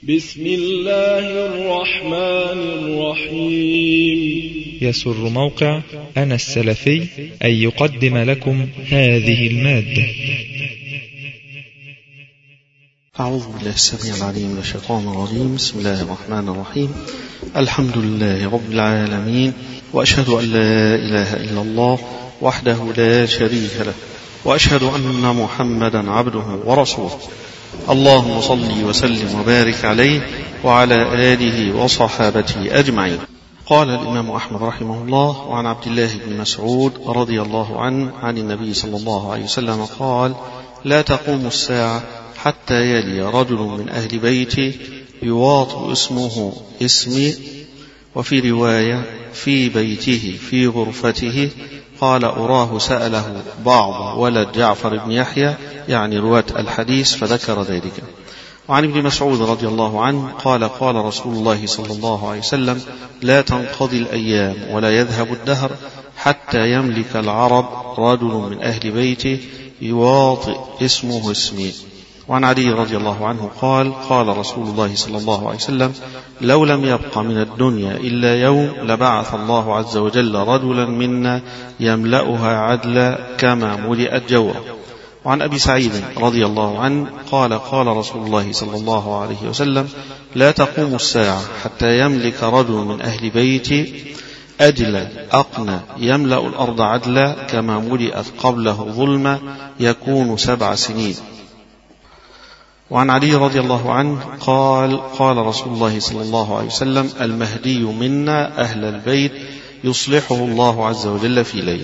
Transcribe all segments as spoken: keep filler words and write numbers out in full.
بسم الله الرحمن الرحيم. يسر موقع أنا السلفي أن يقدم لكم هذه المادة. أعوذ بالله السميع العليم من الشيطان الرجيم. بسم الله الرحمن الرحيم. الحمد لله رب العالمين، وأشهد أن لا إله إلا الله وحده لا شريك له، وأشهد أن محمدا عبده ورسوله. اللهم صل وسلم وبارك عليه وعلى آله وصحابته أجمعين. قال الإمام أحمد رحمه الله: وعن عبد الله بن مسعود رضي الله عنه عن النبي صلى الله عليه وسلم قال: لا تقوم الساعة حتى يلي رجل من أهل بيته يواطئ اسمه اسمي، وفي رواية في بيته في غرفته. قال: أراه سأله بعض ولد جعفر بن يحيى، يعني رواة الحديث، فذكر ذلك. وعن ابن مسعود رضي الله عنه قال: قال رسول الله صلى الله عليه وسلم: لا تنقضي الأيام ولا يذهب الدهر حتى يملك العرب رجل من أهل بيته يواطئ اسمه اسمي. وعن علي رضي الله عنه قال: قال رسول الله صلى الله عليه وسلم: لو لم يبق من الدنيا إلا يوم لبعث الله عز وجل رجلا منا يملأها عدلا كما ملئت جورا. وعن أبي سعيد رضي الله عنه قال: قال رسول الله صلى الله عليه وسلم: لا تقوم الساعة حتى يملك رجل من أهل بيتي أجل أقنى يملأ الأرض عدلا كما ملئت قبله ظلما يكون سبع سنين. وعن علي رضي الله عنه قال: قال رسول الله صلى الله عليه وسلم: المهدي منا أهل البيت يصلحه الله عز وجل في ليل.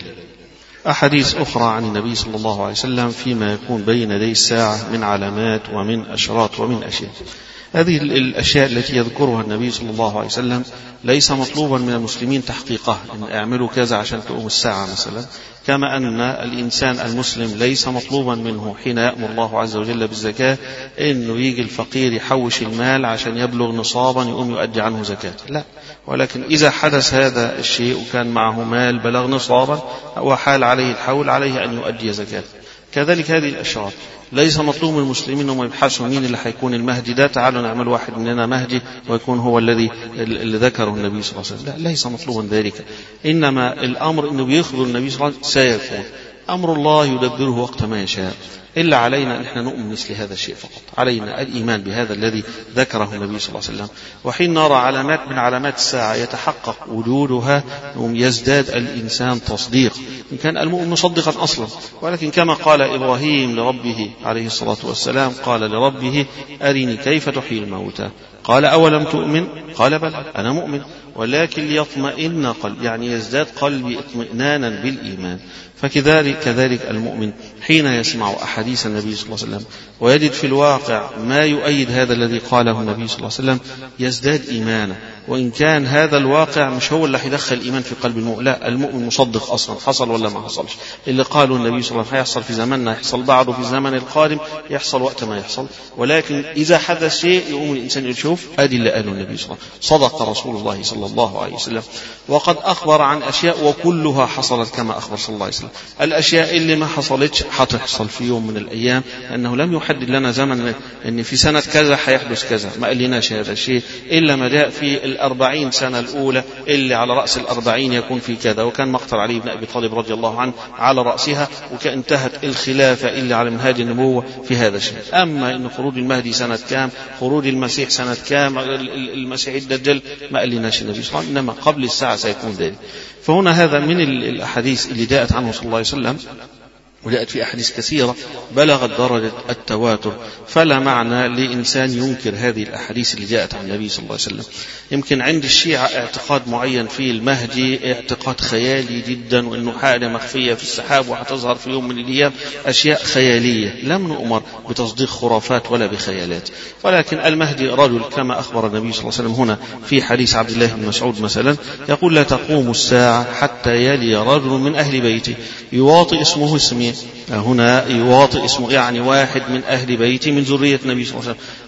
أحاديث أخرى عن النبي صلى الله عليه وسلم فيما يكون بين يدي الساعة من علامات ومن أشراط ومن أشياء. هذه الأشياء التي يذكرها النبي صلى الله عليه وسلم ليس مطلوبا من المسلمين تحقيقها، إن اعملوا كذا عشان تقوم الساعة مثلا، كما أن الإنسان المسلم ليس مطلوبا منه حين يأمر الله عز وجل بالزكاة إنه يجي الفقير يحوش المال عشان يبلغ نصابا يقوم يؤدي عنه زكاة، لا. ولكن إذا حدث هذا الشيء وكان معه مال بلغ نصابا وحال عليه الحول عليه أن يؤدي زكاة. كذلك هذه الأشراط ليس مطلوب من المسلمين أنهم يبحثوا مين اللي حيكون المهدي ده، تعالوا نعمل واحد مننا مهدي ويكون هو الذي اللي ذكره النبي صلى الله عليه وسلم، لا، ليس مطلوبا ذلك. إنما الأمر أنه بيخبر النبي صلى الله عليه وسلم سيكون أمر الله يدبره وقت ما يشاء، إلا علينا أن احنا نؤمن مثل هذا الشيء فقط. علينا الإيمان بهذا الذي ذكره النبي صلى الله عليه وسلم. وحين نرى علامات من علامات الساعة يتحقق وجودها يزداد الإنسان تصديق، إن كان المؤمن مصدقا أصلا. ولكن كما قال إبراهيم لربه عليه الصلاة والسلام، قال لربه: أرني كيف تحيي الموتى. قال: أولم تؤمن؟ قال: بل أنا مؤمن ولكن ليطمئن قلبي، يعني يزداد قلبي اطمئنانا بالإيمان. فكذلك كذلك المؤمن حين يسمع أحاديث النبي صلى الله عليه وسلم ويجد في الواقع ما يؤيد هذا الذي قاله النبي صلى الله عليه وسلم يزداد إيمانا، وإن كان هذا الواقع مش هو اللي هيدخل الإيمان في قلب المؤمن، لا، المؤمن مصدق أصلا، حصل ولا ما حصلش. اللي قاله النبي صلى الله عليه وسلم هيحصل في زماننا، يحصل بعده في الزمن القادم، يحصل وقت ما يحصل. ولكن إذا حدث شيء يقوم الإنسان يقول: شوف أدي اللي قاله النبي صلى الله عليه وسلم، صدق رسول الله صلى الله عليه وسلم. وقد أخبر عن أشياء وكلها حصلت كما أخبر صلى الله عليه وسلم. الأشياء اللي ما حصلتش هتحصل في يوم من الأيام، أنه لم يحدد لنا زمن أن في سنة كذا هيحدث كذا، ما قال لناش هذا الشيء إلا ما جاء في الأربعين سنة الأولى اللي على رأس الأربعين يكون في كذا، وكان مقتل علي بن أبي طالب رضي الله عنه على رأسها، وكانتهت الخلافة اللي على منهاج النبوة في هذا الشيء. أما أن خروج المهدي سنة كام، خروج المسيح سنة كام، المسيح الدجال، ما قال لناش النبي صلى الله عليه وسلم، إنما قبل الساعة سيكون ذلك. فهنا هذا من الأحاديث اللي جاءت عنه صلى الله عليه وسلم، وجاءت في أحاديث كثيرة بلغت درجة التواتر، فلا معنى لإنسان ينكر هذه الأحاديث اللي جاءت عن النبي صلى الله عليه وسلم. يمكن عند الشيعة اعتقاد معين في المهدي، اعتقاد خيالي جدا، وأنه حاجة مخفية في السحاب وهتظهر في يوم من الأيام، أشياء خيالية، لم نؤمر بتصديق خرافات ولا بخيالات. ولكن المهدي رجل كما أخبر النبي صلى الله عليه وسلم هنا في حديث عبد الله بن مسعود مثلا، يقول: لا تقوم الساعة حتى يلي رجل من أهل بيتي يواطئ اسمه اسمي. هنا يواطئ اسمه يعني واحد من أهل بيتي من ذرية النبي صلى الله عليه وسلم.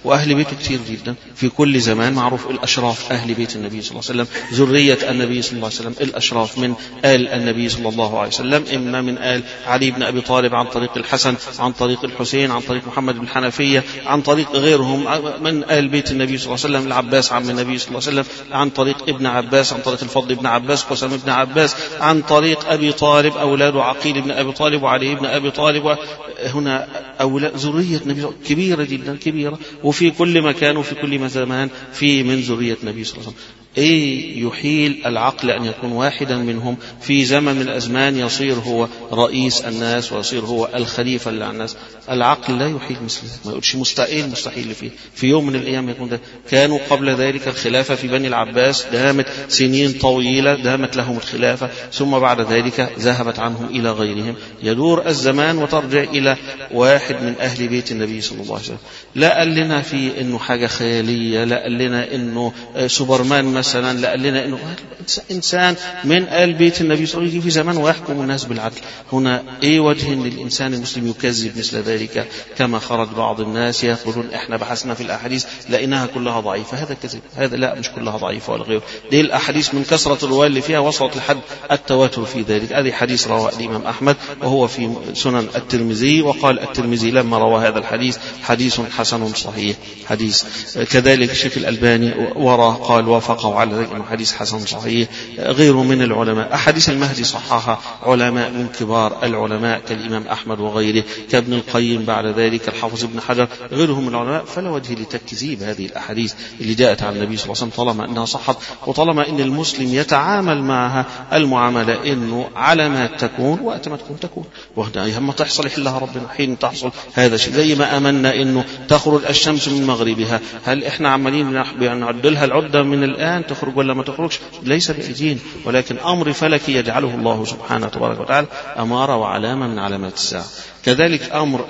وأهل بيته كتير جدا في كل زمان، معروف الأشراف أهل بيت النبي صلى الله عليه وسلم، ذرية النبي صلى الله عليه وسلم الأشراف من آل النبي صلى الله عليه وسلم، إما من آل علي بن أبي طالب عن طريق الحسن، عن طريق الحسين، عن طريق محمد بن حنفية، عن طريق غيرهم من آل بيت النبي صلى الله عليه وسلم، العباس عم النبي صلى الله عليه وسلم، عن طريق ابن عباس، عن طريق الفضل بن عباس، قسم بن عباس، عن طريق أبي طالب أولاد عقيل بن أبي طالب وعلي بن أبي طالب. هنا أولاد ذرية النبي كبيرة جدا كبيرة، وفي كل مكان وفي كل زمان في من ذرية النبي صلى الله عليه وسلم. إيه يحيل العقل أن يكون واحدا منهم في زمن من الأزمان يصير هو رئيس الناس ويصير هو الخليفة على الناس؟ العقل لا يحيل مثله، ما يقولش مستحيل مستحيل فيه في يوم من الأيام يكون ده. كانوا قبل ذلك الخلافة في بني العباس دامت سنين طويلة، دامت لهم الخلافة، ثم بعد ذلك ذهبت عنهم إلى غيرهم، يدور الزمان وترجع إلى واحد من أهل بيت النبي صلى الله عليه وسلم. لا قال لنا في إنه حاجة خيالية، لا قال لنا إنه سوبرمان مثلا، لا قال لنا إنه إنسان من آل بيت النبي صلى الله عليه وسلم في زمان ويحكم الناس بالعدل. هنا إيه وجه للإنسان المسلم يكذب مثل ذلك؟ كما خرج بعض الناس يقولون إحنا بحثنا في الأحاديث لقيناها كلها ضعيفة. هذا كذب، هذا لا، مش كلها ضعيفة ولا غيره. دي الأحاديث من كثرة الرواية اللي فيها وصلت لحد التواتر في ذلك. هذه حديث رواه الإمام أحمد وهو في سنن الترمذي، وقال الترمذي لما روى هذا الحديث حديث حسن صحيح. حديث كذلك الشيخ الألباني وراه قال وافقه على ذلك انه حديث حسن صحيح. غيره من العلماء أحاديث المهدي صححها علماء من كبار العلماء كالإمام أحمد وغيره، كابن القيم، بعد ذلك الحافظ ابن حجر، غيرهم من العلماء. فلا وجه لتكذيب هذه الأحاديث اللي جاءت عن النبي صلى الله عليه وسلم طالما أنها صحت، وطالما أن المسلم يتعامل معها المعاملة إنه على ما تكون وقت ما تكون تكون، وهنا ما تحصل يحلها ربنا حين تحصل. هذا شيء زي ما أمنا إنه تخرج الشمس من مغربها، هل إحنا عمالين بنعدلها العدة من الآن تخرج ولا ما تخرجش؟ ليس بأيدينا، ولكن أمر فلكي يجعله الله سبحانه وتبارك وتعالى أمارة وعلامة من علامات الساعة. كذلك أمر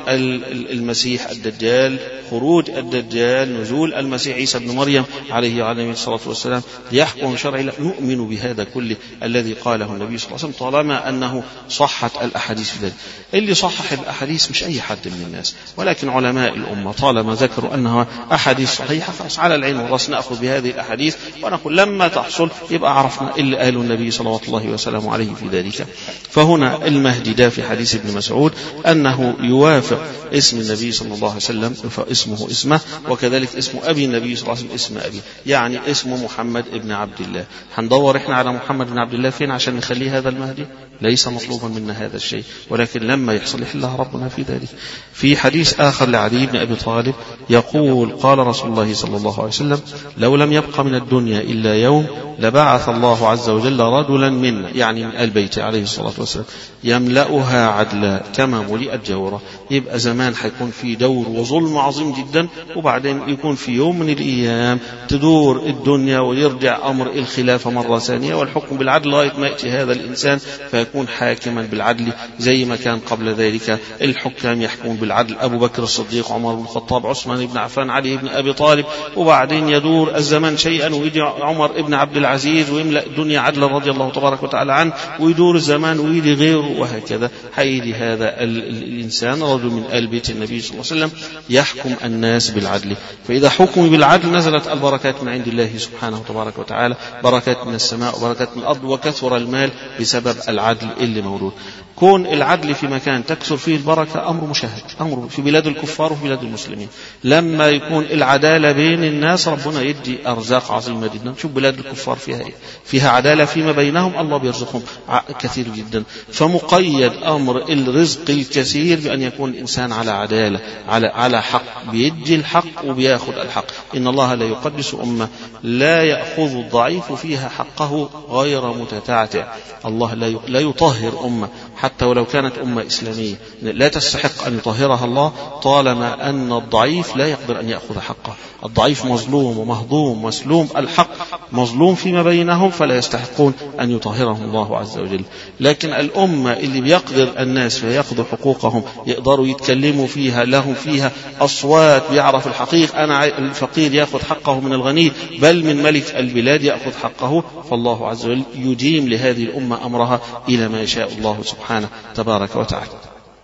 المسيح الدجال، خروج الدجال، نزول المسيح عيسى بن مريم عليه وعلى الصلاة والسلام ليحكم شرع الله. نؤمن بهذا كله الذي قاله النبي صلى الله عليه وسلم طالما أنه صحت الأحاديث في ذلك. اللي صحح الأحاديث مش أي حد من الناس، ولكن علماء الأمة طالما ذكروا أنها أحاديث صحيحة خلاص على العين والرأس نأخذ بهذه الأحاديث ونقول لما تحصل يبقى عرفنا اللي قاله النبي صلى الله وسلم عليه في ذلك. فهنا المهدي ده في حديث ابن مسعود أنه يوافق اسم النبي صلى الله عليه وسلم فاسمه اسمه، وكذلك اسم أبي النبي صلى الله عليه وسلم اسم أبي، يعني اسمه محمد ابن عبد الله. هندور إحنا على محمد بن عبد الله فين عشان نخليه هذا المهدي؟ ليس مطلوبا منا هذا الشيء، ولكن لما يحصل يحلها ربنا في ذلك. في حديث آخر لعلي بن أبي طالب يقول قال رسول الله صلى الله عليه وسلم لو لم يبق من الدنيا إلا يوم لبعث الله عز وجل رجلا منا، يعني من البيت عليه الصلاة والسلام، يملأها عدلا كما ملئت جورا. يبقى زمان حيكون في دور وظلم عظيم جدا، وبعدين يكون في يوم من الأيام تدور الدنيا ويرجع أمر الخلافة مرة ثانية والحكم بالعدل لغاية ما يأتي هذا الإنسان فيكون حاكما بالعدل زي ما كان قبل ذلك الحكام يحكمون بالعدل، أبو بكر الصديق، عمر بن الخطاب، عثمان بن عفان، علي بن أبي طالب. وبعدين يدور الزمان شيئا ويجي عمر بن عبد العزيز ويملأ الدنيا عدلا رضي الله تبارك وتعالى عنه، ويدور الزمان ويجي غيره، وهكذا حيدي هذا الإنسان رجل من آل بيت النبي صلى الله عليه وسلم يحكم الناس بالعدل. فإذا حكم بالعدل نزلت البركات من عند الله سبحانه وتبارك وتعالى، بركات من السماء وبركات من الأرض، وكثر المال بسبب العدل اللي موجود. كون العدل في مكان تكثر فيه البركة أمر مشاهد، أمر في بلاد الكفار وفي بلاد المسلمين. لما يكون العدالة بين الناس ربنا يدي أرزاق عظيمة جدا. شوف بلاد الكفار فيها إيه؟ فيها عدالة فيما بينهم، الله بيرزقهم كثير جدا. فمقيد أمر الرزق الكثير بأن يكون الإنسان على عدالة، على على حق، بيدي الحق وبياخذ الحق. إن الله لا يقدس أمة لا يأخذ الضعيف فيها حقه غير متتعتع. الله لا يطهر أمة حتى ولو كانت أمة إسلامية لا تستحق أن يطهرها الله طالما أن الضعيف لا يقدر أن يأخذ حقه. الضعيف مظلوم ومهضوم مسلوم، الحق مظلوم فيما بينهم فلا يستحقون أن يطهرهم الله عز وجل. لكن الأمة اللي بيقدر الناس فيأخذوا حقوقهم، يقدروا يتكلموا فيها، لهم فيها أصوات، بيعرف الحقيقة، أنا الفقير يأخذ حقه من الغني، بل من ملك البلاد يأخذ حقه، فالله عز وجل يديم لهذه الأمة أمرها إلى ما يشاء الله سبحانه تبارك وتعالى.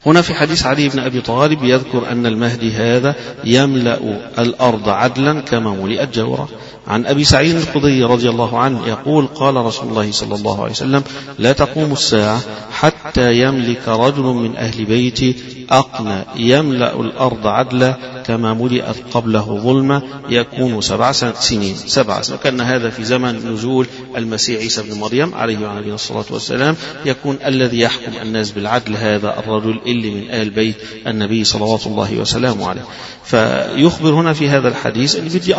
هنا في حديث علي بن أبي طالب يذكر أن المهدي هذا يملأ الأرض عدلا كما ملئت جورا. عن أبي سعيد الخدري رضي الله عنه يقول قال رسول الله صلى الله عليه وسلم لا تقوم الساعة حتى يملك رجل من أهل بيتي أقنى يملأ الأرض عدلا كما ملئت قبله ظلمة يكون سبع سنين سبع سنين. وكان هذا في زمن نزول المسيح عيسى بن مريم عليه وعلى نبينا الصلاة والسلام، يكون الذي يحكم الناس بالعدل هذا الرجل اللي من آل بيت النبي صلوات الله وسلامه عليه. فيخبر هنا في هذا الحديث أن بدي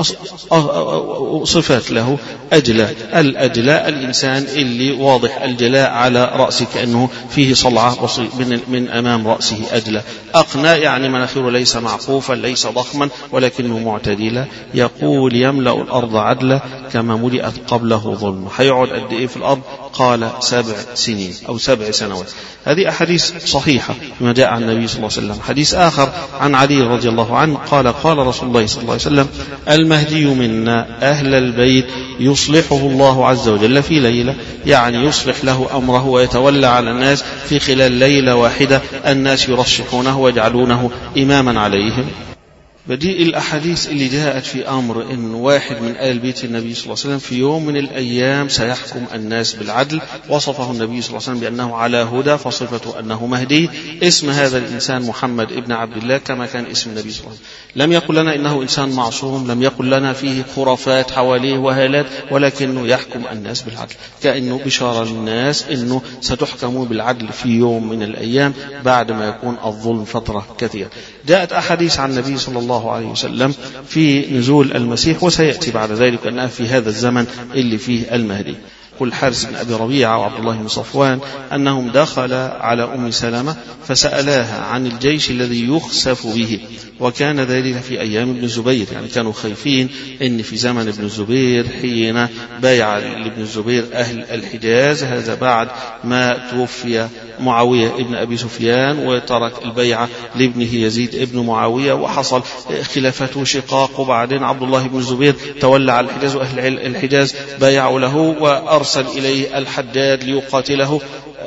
صفات له أجلاء. الأجلاء الإنسان اللي واضح الجلاء على رأسه كأنه فيه صلعة من, من أمام رأسه أجلاء. أقنى يعني مناخيره ليس معقوفا ليس ضخما ولكنه معتدلا. يقول يملأ الأرض عدلا كما ملئت قبله ظلم. حيقعد قد إيه في الأرض؟ قال سبع سنين أو سبع سنوات. هذه أحاديث صحيحة فيما جاء عن النبي صلى الله عليه وسلم. حديث آخر عن علي رضي الله عنه قال قال رسول الله صلى الله عليه وسلم المهدي منا أهل البيت يصلحه الله عز وجل في ليلة، يعني يصلح له أمره ويتولى على الناس في خلال ليلة واحدة، الناس يرشحونه ويجعلونه إماما عليهم. بديء الأحاديث اللي جاءت في أمر إن واحد من آل بيت النبي صلى الله عليه وسلم في يوم من الأيام سيحكم الناس بالعدل. وصفه النبي صلى الله عليه وسلم بأنه على هدى، فصفته أنه مهدي. اسم هذا الإنسان محمد ابن عبد الله كما كان اسم النبي صلى الله عليه وسلم. لم يقل لنا إنه إنسان معصوم، لم يقل لنا فيه خرافات حواليه وهالات، ولكنه يحكم الناس بالعدل، كأنه بشارة للناس إنه ستحكموا بالعدل في يوم من الأيام بعد ما يكون الظلم فترة كثيرة. جاءت أحاديث عن النبي صلى الله عليه وسلم في نزول المسيح، وسيأتي بعد ذلك أنها في هذا الزمن اللي فيه المهدي. قل حارس بن أبي ربيعة وعبد الله بن صفوان أنهم دخل على أم سلمة فسألاها عن الجيش الذي يخسف به، وكان ذلك في أيام ابن الزبير، يعني كانوا خايفين أن في زمن ابن الزبير حين بايع لابن الزبير أهل الحجاز، هذا بعد ما توفي معاوية ابن أبي سفيان وترك البيعة لابنه يزيد ابن معاوية، وحصل خلافته شقاق، وبعدين عبد الله بن الزبير تولى على الحجاز وأهل الحجاز بايعوا له وأرسل إليه الحداد ليقاتله.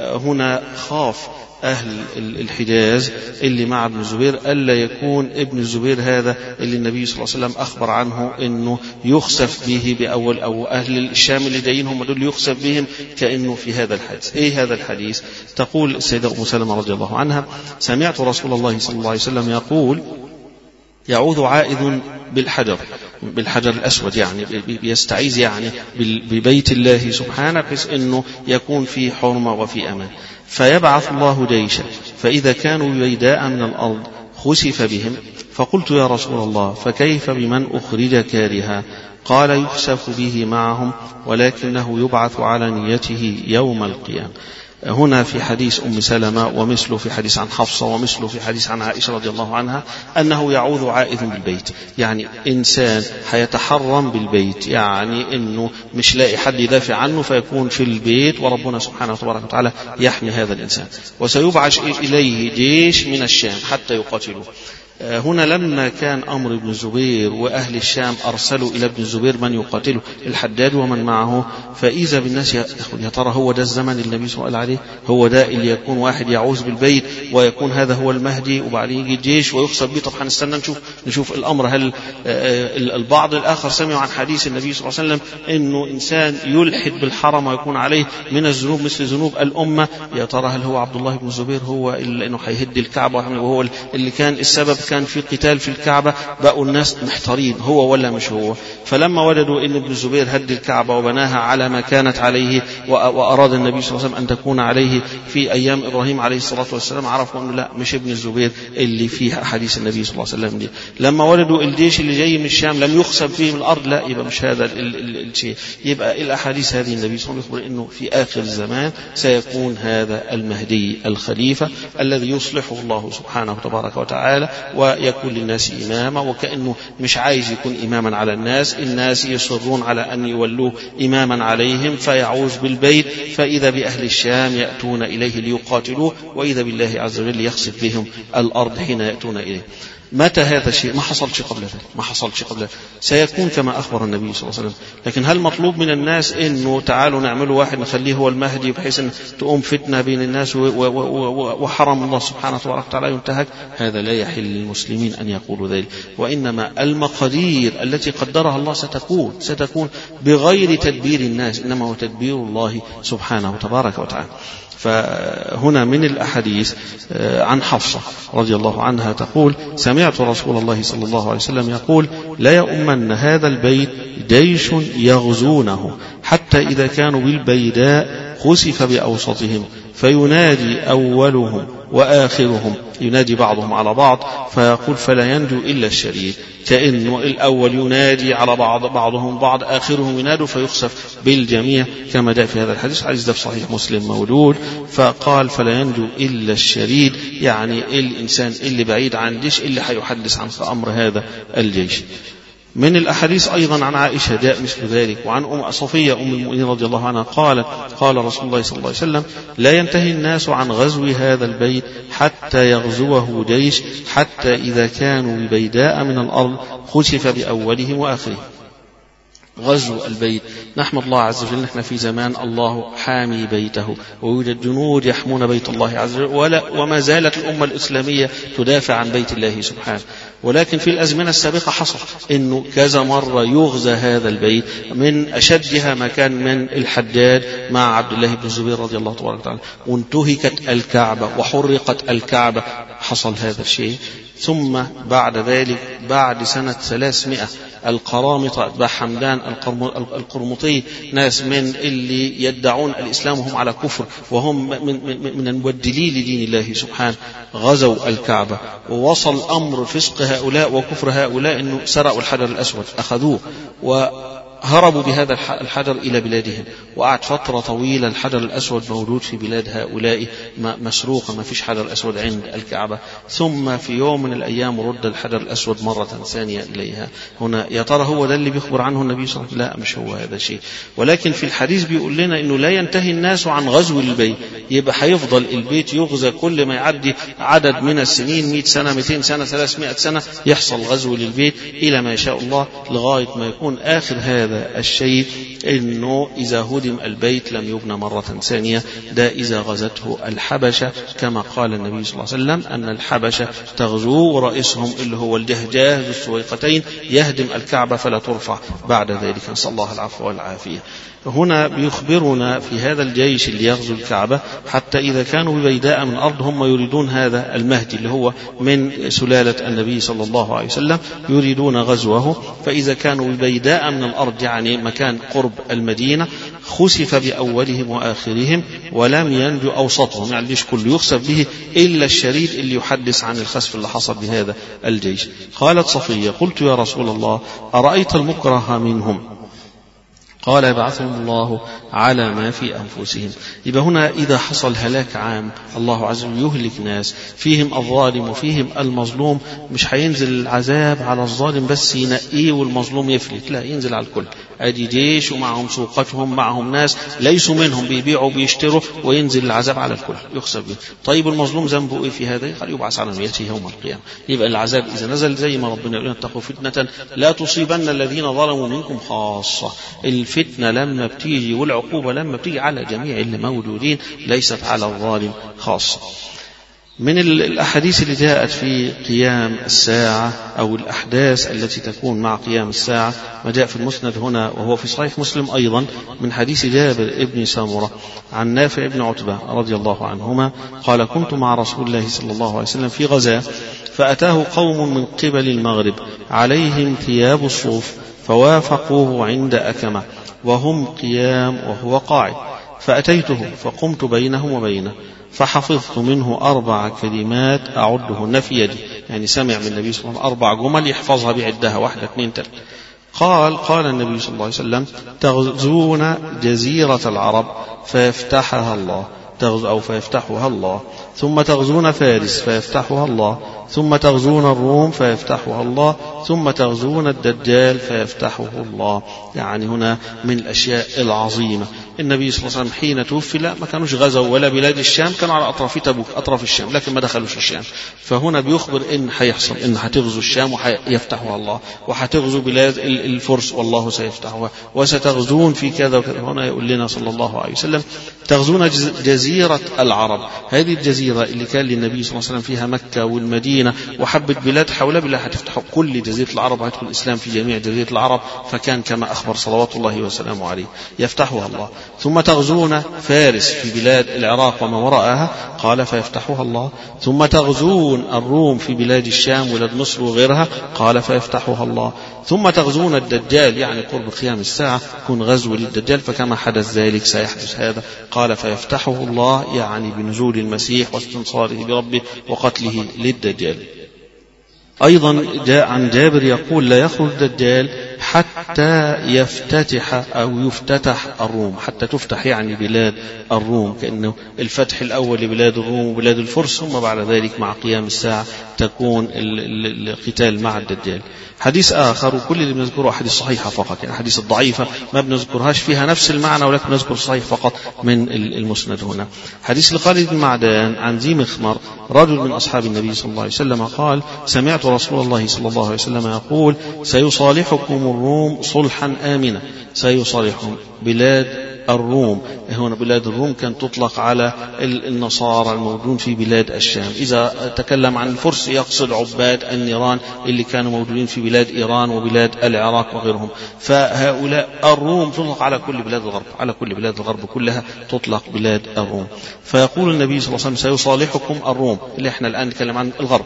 هنا خاف أهل الحجاز اللي مع ابن الزبير ألا يكون ابن الزبير هذا اللي النبي صلى الله عليه وسلم أخبر عنه أنه يخسف به بأول، أو أهل الشام اللي جايين هم دول يخسف بهم كأنه في هذا الحديث. إيه هذا الحديث؟ تقول السيدة أم سلمة رضي الله عنها سمعت رسول الله صلى الله عليه وسلم يقول يعوذ عائذ بالحجر بالحجر الأسود، يعني بيستعيذ يعني ببيت الله سبحانه بحيث أنه يكون في حرمة وفي أمان. فيبعث الله جيشا فإذا كانوا بيداء من الأرض خسف بهم. فقلت يا رسول الله فكيف بمن أخرج كارها؟ قال يخسف به معهم ولكنه يبعث على نيته يوم القيامة. هنا في حديث أم سلمة ومثله في حديث عن حفصة ومثله في حديث عن عائشة رضي الله عنها أنه يعوذ عائذ بالبيت، يعني إنسان حيتحرم بالبيت، يعني إنه مش لاقي حد يدافع عنه فيكون في البيت، وربنا سبحانه وتعالى يحمي هذا الإنسان. وسيبعث إليه جيش من الشام حتى يقاتلوه. هنا لما كان أمر ابن الزبير وأهل الشام أرسلوا إلى ابن الزبير من يقاتله الحداد ومن معه، فإذا بالناس يا ترى هو ده الزمن النبي صلى الله عليه وسلم عليه، هو ده اللي يكون واحد يعوذ بالبيت ويكون هذا هو المهدي وبعدين يجي الجيش ويخسف به. طب هنستنى نشوف نشوف الأمر. هل البعض الآخر سمعوا عن حديث النبي صلى الله عليه وسلم إنه إنسان يلحد بالحرم ويكون عليه من الذنوب مثل ذنوب الأمة، يا ترى هل هو عبد الله بن الزبير هو اللي إنه هيهد الكعبة وهو اللي كان السبب كان في قتال في الكعبة؟ بقوا الناس محتارين هو ولا مش هو. فلما وجدوا ان ابن الزبير هد الكعبة وبناها على ما كانت عليه وأراد النبي صلى الله عليه وسلم أن تكون عليه في أيام إبراهيم عليه الصلاة والسلام، عرفوا أنه لا مش ابن الزبير اللي فيه حديث النبي صلى الله عليه وسلم دي. لما وجدوا الجيش اللي جاي من الشام لم يخسف فيه من الأرض، لا يبقى مش هذا الشيء. يبقى الأحاديث هذه النبي صلى الله عليه وسلم يخبر أنه في آخر الزمان سيكون هذا المهدي الخليفة الذي يصلحه الله سبحانه وتبارك وتعالى ويكون يكون للناس إماما، وكأنه مش عايز يكون إماما على الناس، الناس يصرون على أن يولوه إماما عليهم، فيعوذ بالبيت فإذا بأهل الشام يأتون إليه ليقاتلوه، وإذا بالله عز وجل يخسف بهم الأرض حين يأتون إليه. متى هذا الشيء؟ ما حصلش قبل ذلك، ما حصلش قبل ذلك، سيكون كما أخبر النبي صلى الله عليه وسلم. لكن هل مطلوب من الناس إنه تعالوا نعمله واحد نخليه هو المهدي بحيث أن تقوم فتنة بين الناس وحرم الله سبحانه وتعالى ينتهك؟ هذا لا يحل للمسلمين أن يقولوا ذلك. وإنما المقادير التي قدرها الله ستكون ستكون بغير تدبير الناس، إنما هو تدبير الله سبحانه تبارك وتعالى. فهنا من الأحاديث عن حفصة رضي الله عنها تقول: سمعت رسول الله صلى الله عليه وسلم يقول: لا يؤمن هذا البيت جيش يغزونه حتى إذا كانوا بالبيداء خسف بأوسطهم فينادي أولهم وآخرهم، ينادي بعضهم على بعض فيقول فلا ينجو إلا الشريد، كأنه الأول ينادي على بعض بعضهم بعض، آخرهم ينادوا فيخسف بالجميع كما جاء في هذا الحديث. الحديث ده في صحيح مسلم موجود. فقال فلا ينجو إلا الشريد، يعني الإنسان اللي بعيد عن الجيش اللي حيحدث عن أمر هذا الجيش. من الأحاديث أيضا عن عائشة جاء مثل ذلك، وعن أم صفية أم المؤمنين رضي الله عنها قالت: قال رسول الله صلى الله عليه وسلم: لا ينتهي الناس عن غزو هذا البيت حتى يغزوه جيش، حتى إذا كانوا ببيداء من الأرض خسف بأولهم وآخرهم. غزو البيت، نحمد الله عز وجل نحن في زمان الله حامي بيته، ويوجد جنود يحمون بيت الله عز وجل، وما زالت الأمة الإسلامية تدافع عن بيت الله سبحانه. ولكن في الأزمنة السابقة حصل إنه كذا مرة يغزى هذا البيت، من أشدها ما كان من الحجاج مع عبد الله بن الزبير رضي الله تبارك وتعالى، وانتهكت الكعبة وحرقت الكعبة، حصل هذا الشيء. ثم بعد ذلك بعد سنة ثلاثمائة القرامطة أتباع حمدان القرمطي، ناس من اللي يدعون الإسلام هم على كفر وهم من, من, من المبدلين لدين الله سبحانه، غزوا الكعبة، ووصل أمر فسق هؤلاء وكفر هؤلاء أنه سرقوا الحجر الأسود، أخذوه وهربوا بهذا الحجر إلى بلادهم، وقعد فترة طويلة الحجر الأسود موجود في بلاد هؤلاء مسروقا، ما فيش حجر أسود عند الكعبة. ثم في يوم من الأيام رد الحجر الأسود مرة ثانية إليها. هنا يا ترى هو ده اللي بيخبر عنه النبي صلى الله عليه وسلم؟ لا، مش هو هذا الشيء. ولكن في الحديث بيقول لنا إنه لا ينتهي الناس عن غزو البيت، يبقى هيفضل البيت يغزى كل ما يعدي عدد من السنين، مئة سنة، مئتين سنة، ثلاثمائة سنة، يحصل غزو للبيت إلى ما يشاء الله، لغاية ما يكون آخر هذا الشيء إنه إذا هدم البيت لم يبنى مرة ثانية. ده إذا غزته الحبشة، كما قال النبي صلى الله عليه وسلم أن الحبشة تغزو، ورئيسهم اللي هو الجهجاه ذو السويقتين يهدم الكعبة فلا ترفع بعد ذلك، نسأل الله العفو والعافية. هنا بيخبرنا في هذا الجيش اللي يغزو الكعبة حتى إذا كانوا ببيداء من الأرض، هم يريدون هذا المهدي اللي هو من سلالة النبي صلى الله عليه وسلم، يريدون غزوه. فإذا كانوا ببيداء من الأرض يعني مكان قرب المدينة، خسف بأولهم وآخرهم ولم ينجو أوسطهم، يعني الجيش كله يخسف به إلا الشريد اللي يحدث عن الخسف اللي حصل بهذا الجيش. قالت صفية: قلت يا رسول الله أرأيت المكره منهم؟ قال: يبعثهم الله على ما في أنفسهم. يبقى هنا إذا حصل هلاك عام، الله عز وجل يهلك ناس فيهم الظالم وفيهم المظلوم، مش هينزل العذاب على الظالم بس ينقيه والمظلوم يفلت، لا، ينزل على الكل. أدي جيش ومعهم سوقتهم، معهم ناس ليسوا منهم بيبيعوا بيشتروا، وينزل العذاب على الكل يخسر به. طيب المظلوم ذنبه إيه في هذا؟ قال: يبعث على نيته يوم القيامة. يبقى العذاب إذا نزل زي ما ربنا يقول: اتقوا فتنة لا تصيبن الذين ظلموا منكم خاصة. الفتنة لما بتيجي والعقوبة لما بتيجي على جميع اللي موجودين، ليست على الظالم خاصة. من الأحاديث اللي جاءت في قيام الساعة أو الأحداث التي تكون مع قيام الساعة ما جاء في المسند هنا، وهو في صحيح مسلم أيضا، من حديث جابر ابن سامرة عن نافع ابن عتبة رضي الله عنهما قال: كنت مع رسول الله صلى الله عليه وسلم في غزاة، فأتاه قوم من قبل المغرب عليهم ثياب الصوف، فوافقوه عند أكمة وهم قيام وهو قاعد، فأتيته فقمت بينهم وبينه، فحفظت منه أربع كلمات أعدهن في يدي، يعني سمع من النبي صلى الله عليه وسلم أربع جمل يحفظها بعدها، واحدة اثنين ثلاثة. قال قال النبي صلى الله عليه وسلم: تغزون جزيرة العرب فيفتحها الله، أو فيفتحها الله، ثم تغزون فارس فيفتحها الله، ثم تغزون الروم فيفتحها الله، ثم تغزون الدجال فيفتحه الله. يعني هنا من الأشياء العظيمة. النبي صلى الله عليه وسلم حين توفي لا ما كانوش غزوا ولا بلاد الشام، كانوا على أطراف تبوك أطراف الشام، لكن ما دخلوش الشام. فهنا بيخبر إن حيحصل إن هتغزو الشام ويفتحها الله، وهتغزو بلاد الفرس والله سيفتحها، وستغزون في كذا وكذا. هنا يقول لنا صلى الله عليه وسلم تغزون جزيرة العرب. هذه الجزيرة اللي كان للنبي صلى الله عليه وسلم فيها مكة والمدينة وحبة بلاد حول بلاد، هتفتح كل جزيرة العرب، هيدخل الإسلام في جميع جزيرة العرب. فكان كما أخبر صلوات الله وسلامه عليه يفتحها الله. ثم تغزون فارس في بلاد العراق وما وراءها، قال فيفتحها الله. ثم تغزون الروم في بلاد الشام ولاد مصر وغيرها، قال فيفتحها الله. ثم تغزون الدجال، يعني قرب قيام الساعة يكون غزو للدجال، فكما حدث ذلك سيحدث هذا، قال فيفتحه الله، يعني بنزول المسيح واستنصاره بربه وقتله للدجال. أيضا جاء عن جابر يقول لا يخرج الدجال حتى يفتتح أو يفتتح الروم، حتى تفتح يعني بلاد الروم، كأنه الفتح الأول لبلاد الروم وبلاد الفرس، ثم بعد ذلك مع قيام الساعة تكون القتال مع الدجال. حديث آخر، وكل اللي بنذكره حديث صحيحة فقط، يعني حديث الضعيفة ما بنذكرهاش فيها نفس المعنى، ولكن نذكر صحيح فقط من المسند هنا. حديث لخالد بن معدان عن ذي مخمر رجل من أصحاب النبي صلى الله عليه وسلم قال سمعت رسول الله صلى الله عليه وسلم يقول سيصالحكم الروم صلحا آمنا. سيصالحهم بلاد الروم، هنا بلاد الروم كانت تطلق على النصارى الموجودون في بلاد الشام. إذا تكلم عن الفرس يقصد عباد النيران اللي كانوا موجودين في بلاد إيران وبلاد العراق وغيرهم. فهؤلاء الروم تطلق على كل بلاد الغرب، على كل بلاد الغرب كلها تطلق بلاد الروم. فيقول النبي صلى الله عليه وسلم سيصالحكم الروم، اللي احنا الآن نتكلم عن الغرب،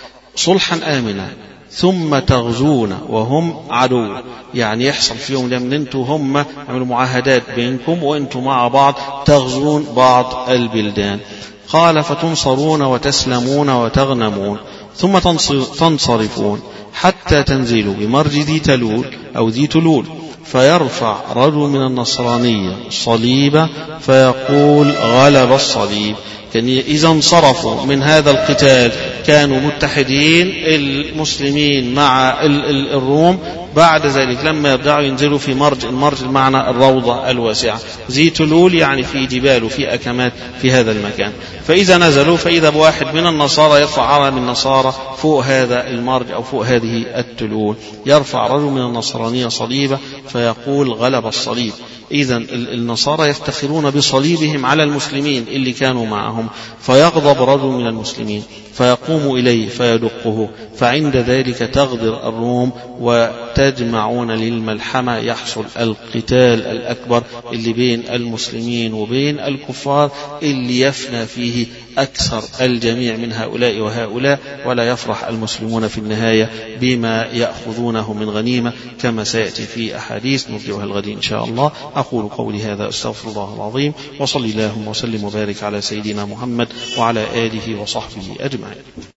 صلحا آمنا، ثم تغزون وهم عدو، يعني يحصل فيهم لما انتوا هم عملوا معاهدات بينكم وانتوا مع بعض تغزون بعض البلدان. قال فتنصرون وتسلمون وتغنمون، ثم تنصرفون حتى تنزلوا بمرج ذي تلول أو ذي تلول، فيرفع رجل من النصرانية صليبا فيقول غلب الصليب. يعني إذا انصرفوا من هذا القتال كانوا متحدين المسلمين مع الروم، بعد ذلك لما يرجعوا ينزلوا في مرج، المرج المعنى الروضة الواسعة، ذي تلول يعني في جبال وفي أكمات في هذا المكان. فإذا نزلوا فإذا بواحد من النصارى يرفع علم النصارى فوق هذا المرج أو فوق هذه التلول، يرفع رجل من النصرانية صليبة فيقول غلب الصليب. إذا النصارى يفتخرون بصليبهم على المسلمين اللي كانوا معهم، فيغضب رجل من المسلمين فيقوم إليه فيدقه، فعند ذلك تغدر الروم وتجمعون للملحمة، يحصل القتال الأكبر اللي بين المسلمين وبين الكفار، اللي يفنى فيه أكثر الجميع من هؤلاء وهؤلاء، ولا يفرح المسلمون في النهاية بما يأخذونه من غنيمة كما سيأتي في أحاديث نرجعها الغد إن شاء الله. أقول قولي هذا أستغفر الله العظيم، وصلي اللهم وسلم وبارك على سيدنا محمد وعلى آله وصحبه أجمعين.